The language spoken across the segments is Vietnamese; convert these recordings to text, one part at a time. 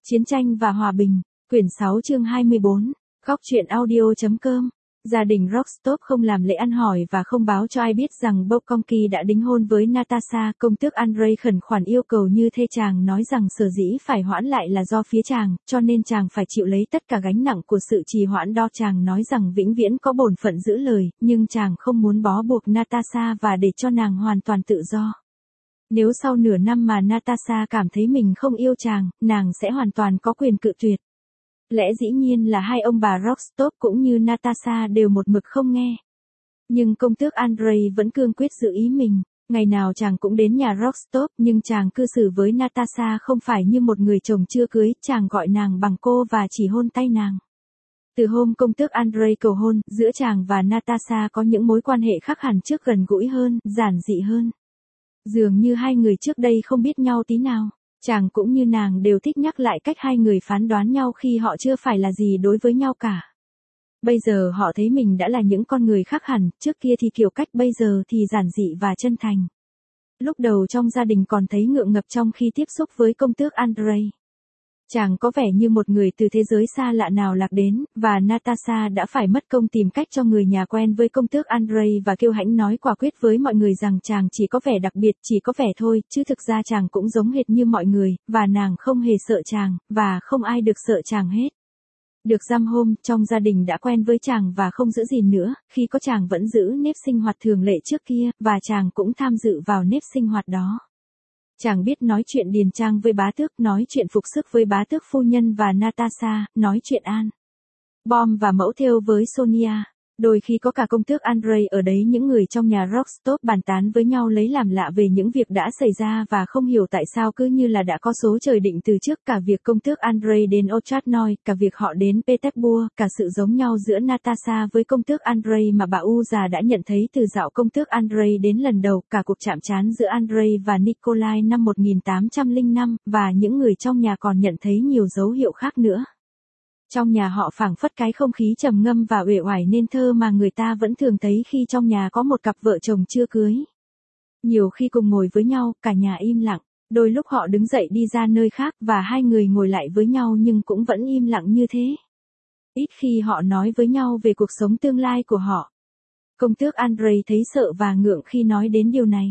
Chiến tranh và hòa bình, quyển 6 chương 24, góc truyện audio.com. Gia đình Rostov không làm lễ ăn hỏi và không báo cho ai biết rằng Bokonki đã đính hôn với Natasha. Công tước Andrei khẩn khoản yêu cầu như thê chàng, nói rằng sở dĩ phải hoãn lại là do phía chàng, cho nên chàng phải chịu lấy tất cả gánh nặng của sự trì hoãn đó. Chàng nói rằng vĩnh viễn có bổn phận giữ lời, nhưng chàng không muốn bó buộc Natasha và để cho nàng hoàn toàn tự do. Nếu sau nửa năm mà Natasha cảm thấy mình không yêu chàng, nàng sẽ hoàn toàn có quyền cự tuyệt. Lẽ dĩ nhiên là hai ông bà Rostov cũng như Natasha đều một mực không nghe. Nhưng công tước Andrei vẫn cương quyết giữ ý mình. Ngày nào chàng cũng đến nhà Rostov, nhưng chàng cư xử với Natasha không phải như một người chồng chưa cưới. Chàng gọi nàng bằng cô và chỉ hôn tay nàng. Từ hôm công tước Andrei cầu hôn, giữa chàng và Natasha có những mối quan hệ khác hẳn trước, gần gũi hơn, giản dị hơn. Dường như hai người trước đây không biết nhau tí nào. Chàng cũng như nàng đều thích nhắc lại cách hai người phán đoán nhau khi họ chưa phải là gì đối với nhau cả. Bây giờ họ thấy mình đã là những con người khác hẳn, trước kia thì kiểu cách, bây giờ thì giản dị và chân thành. Lúc đầu trong gia đình còn thấy ngượng ngập trong khi tiếp xúc với công tước Andrei. Chàng có vẻ như một người từ thế giới xa lạ nào lạc đến, và Natasha đã phải mất công tìm cách cho người nhà quen với công tước Andrei và kiêu hãnh nói quả quyết với mọi người rằng chàng chỉ có vẻ đặc biệt, chỉ có vẻ thôi, chứ thực ra chàng cũng giống hệt như mọi người, và nàng không hề sợ chàng, và không ai được sợ chàng hết. Được dăm hôm, trong gia đình đã quen với chàng và không giữ gìn nữa, khi có chàng vẫn giữ nếp sinh hoạt thường lệ trước kia, và chàng cũng tham dự vào nếp sinh hoạt đó. Chàng biết nói chuyện điền trang với bá tước, nói chuyện phục sức với bá tước phu nhân và Natasha, nói chuyện An Bom và mẫu thêu với Sonia. Đôi khi có cả công tước Andrei ở đấy, những người trong nhà Rostov bàn tán với nhau lấy làm lạ về những việc đã xảy ra và không hiểu tại sao cứ như là đã có số trời định từ trước. Cả việc công tước Andrei đến Ochatnoy, cả việc họ đến Petersburg, cả sự giống nhau giữa Natasha với công tước Andrei mà bà U già đã nhận thấy từ dạo công tước Andrei đến lần đầu, cả cuộc chạm trán giữa Andrei và Nikolai năm 1805, và những người trong nhà còn nhận thấy nhiều dấu hiệu khác nữa. Trong nhà họ phảng phất cái không khí trầm ngâm và uể oải nên thơ mà người ta vẫn thường thấy khi trong nhà có một cặp vợ chồng chưa cưới. Nhiều khi cùng ngồi với nhau, cả nhà im lặng, đôi lúc họ đứng dậy đi ra nơi khác và hai người ngồi lại với nhau nhưng cũng vẫn im lặng như thế. Ít khi họ nói với nhau về cuộc sống tương lai của họ. Công tước Andrei thấy sợ và ngượng khi nói đến điều này.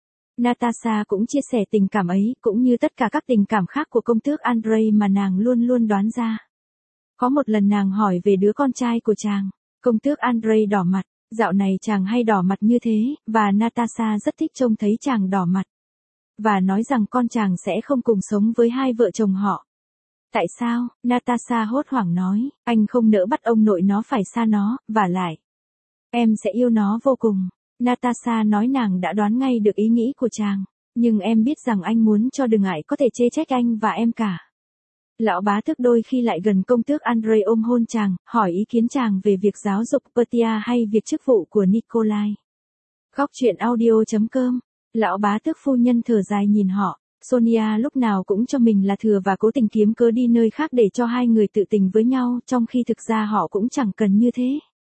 Natasha cũng chia sẻ tình cảm ấy, cũng như tất cả các tình cảm khác của công tước Andrei mà nàng luôn luôn đoán ra. Có một lần nàng hỏi về đứa con trai của chàng. Công tước Andrei đỏ mặt, dạo này chàng hay đỏ mặt như thế, và Natasha rất thích trông thấy chàng đỏ mặt. Và nói rằng con chàng sẽ không cùng sống với hai vợ chồng họ. Tại sao? Natasha hốt hoảng nói, anh không nỡ bắt ông nội nó phải xa nó, vả lại. Em sẽ yêu nó vô cùng. Natasha nói nàng đã đoán ngay được ý nghĩ của chàng. Nhưng em biết rằng anh muốn cho đừng ai có thể chê trách anh và em cả. Lão bá tước đôi khi lại gần công tước Andrei ôm hôn chàng, hỏi ý kiến chàng về việc giáo dục Petia hay việc chức vụ của Nikolai. Góc truyện audio.com. Lão bá tước phu nhân thở dài nhìn họ. Sonia lúc nào cũng cho mình là thừa và cố tình kiếm cớ đi nơi khác để cho hai người tự tình với nhau, trong khi thực ra họ cũng chẳng cần như thế.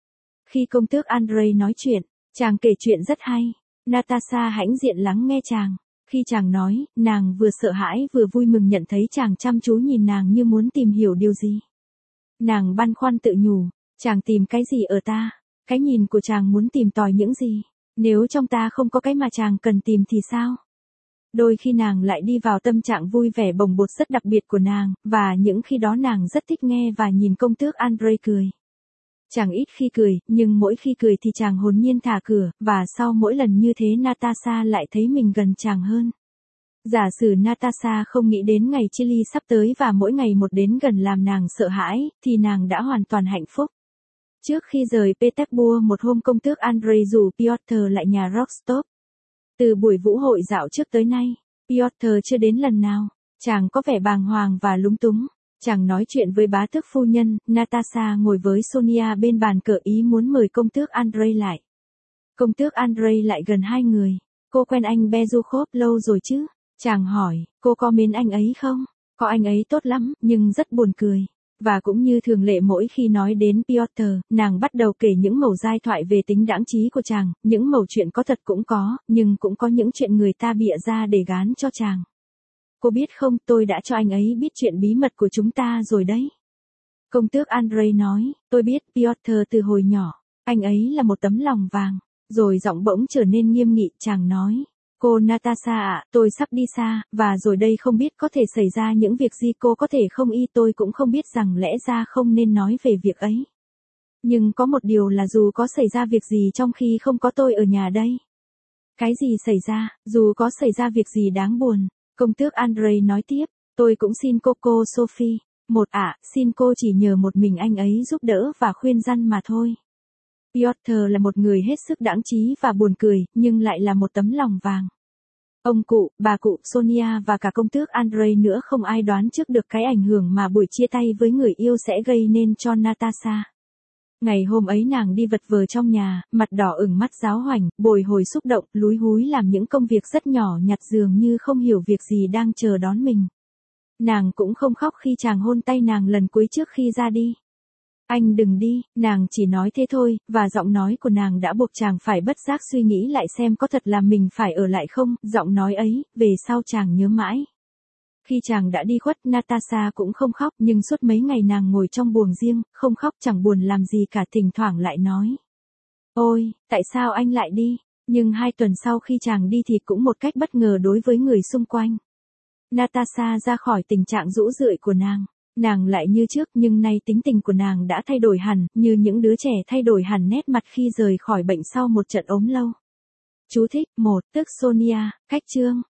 Khi công tước Andrei nói chuyện, chàng kể chuyện rất hay. Natasha hãnh diện lắng nghe chàng. Khi chàng nói, nàng vừa sợ hãi vừa vui mừng nhận thấy chàng chăm chú nhìn nàng như muốn tìm hiểu điều gì. Nàng băn khoăn tự nhủ, chàng tìm cái gì ở ta? Cái nhìn của chàng muốn tìm tòi những gì? Nếu trong ta không có cái mà chàng cần tìm thì sao? Đôi khi nàng lại đi vào tâm trạng vui vẻ bồng bột rất đặc biệt của nàng, và những khi đó nàng rất thích nghe và nhìn công tước Andrei cười. Chàng ít khi cười, nhưng mỗi khi cười thì chàng hồn nhiên thả cửa, và sau mỗi lần như thế Natasha lại thấy mình gần chàng hơn. Giả sử Natasha không nghĩ đến ngày chia ly sắp tới và mỗi ngày một đến gần làm nàng sợ hãi, thì nàng đã hoàn toàn hạnh phúc. Trước khi rời Petersburg một hôm công tước Andrei rủ Piotr lại nhà Rostov. Từ buổi vũ hội dạo trước tới nay, Piotr chưa đến lần nào. Chàng có vẻ bàng hoàng và lúng túng. Chàng nói chuyện với bá tước phu nhân, Natasha ngồi với Sonia bên bàn cờ ý muốn mời công tước Andrei lại. Công tước Andrei lại gần hai người. Cô quen anh Bezukhov lâu rồi chứ? Chàng hỏi, cô có mến anh ấy không? Có, anh ấy tốt lắm, nhưng rất buồn cười. Và cũng như thường lệ mỗi khi nói đến Piotr, nàng bắt đầu kể những mẩu giai thoại về tính đãng trí của chàng, những mẩu chuyện có thật cũng có, nhưng cũng có những chuyện người ta bịa ra để gán cho chàng. Cô biết không, tôi đã cho anh ấy biết chuyện bí mật của chúng ta rồi đấy. Công tước Andrei nói, tôi biết Piotr từ hồi nhỏ, anh ấy là một tấm lòng vàng. Rồi giọng bỗng trở nên nghiêm nghị, chàng nói. Cô Natasha ạ, tôi sắp đi xa, và rồi đây không biết có thể xảy ra những việc gì cô có thể không tôi cũng không biết rằng lẽ ra không nên nói về việc ấy. Nhưng có một điều là dù có xảy ra việc gì trong khi không có tôi ở nhà đây. Cái gì xảy ra, dù có xảy ra việc gì đáng buồn, công tước Andrei nói tiếp, tôi cũng xin cô Sophie, xin cô chỉ nhờ một mình anh ấy giúp đỡ và khuyên răn mà thôi. Piotr là một người hết sức đãng trí và buồn cười, nhưng lại là một tấm lòng vàng. Ông cụ, bà cụ Sonia và cả công tước Andrei nữa không ai đoán trước được cái ảnh hưởng mà buổi chia tay với người yêu sẽ gây nên cho Natasha. Ngày hôm ấy nàng đi vật vờ trong nhà, mặt đỏ ửng mắt giáo hoành, bồi hồi xúc động, lúi húi làm những công việc rất nhỏ nhặt dường như không hiểu việc gì đang chờ đón mình. Nàng cũng không khóc khi chàng hôn tay nàng lần cuối trước khi ra đi. Anh đừng đi, nàng chỉ nói thế thôi, và giọng nói của nàng đã buộc chàng phải bất giác suy nghĩ lại xem có thật là mình phải ở lại không, giọng nói ấy, về sau chàng nhớ mãi. Khi chàng đã đi khuất, Natasha cũng không khóc, nhưng suốt mấy ngày nàng ngồi trong buồng riêng, không khóc chẳng buồn làm gì cả, thỉnh thoảng lại nói. Ôi, tại sao anh lại đi? Nhưng 2 tuần sau khi chàng đi thì cũng một cách bất ngờ đối với người xung quanh. Natasha ra khỏi tình trạng rũ rượi của nàng. Nàng lại như trước, nhưng nay tính tình của nàng đã thay đổi hẳn, như những đứa trẻ thay đổi hẳn nét mặt khi rời khỏi bệnh sau một trận ốm lâu. Chú thích, 1, tức Sonia, cách chương.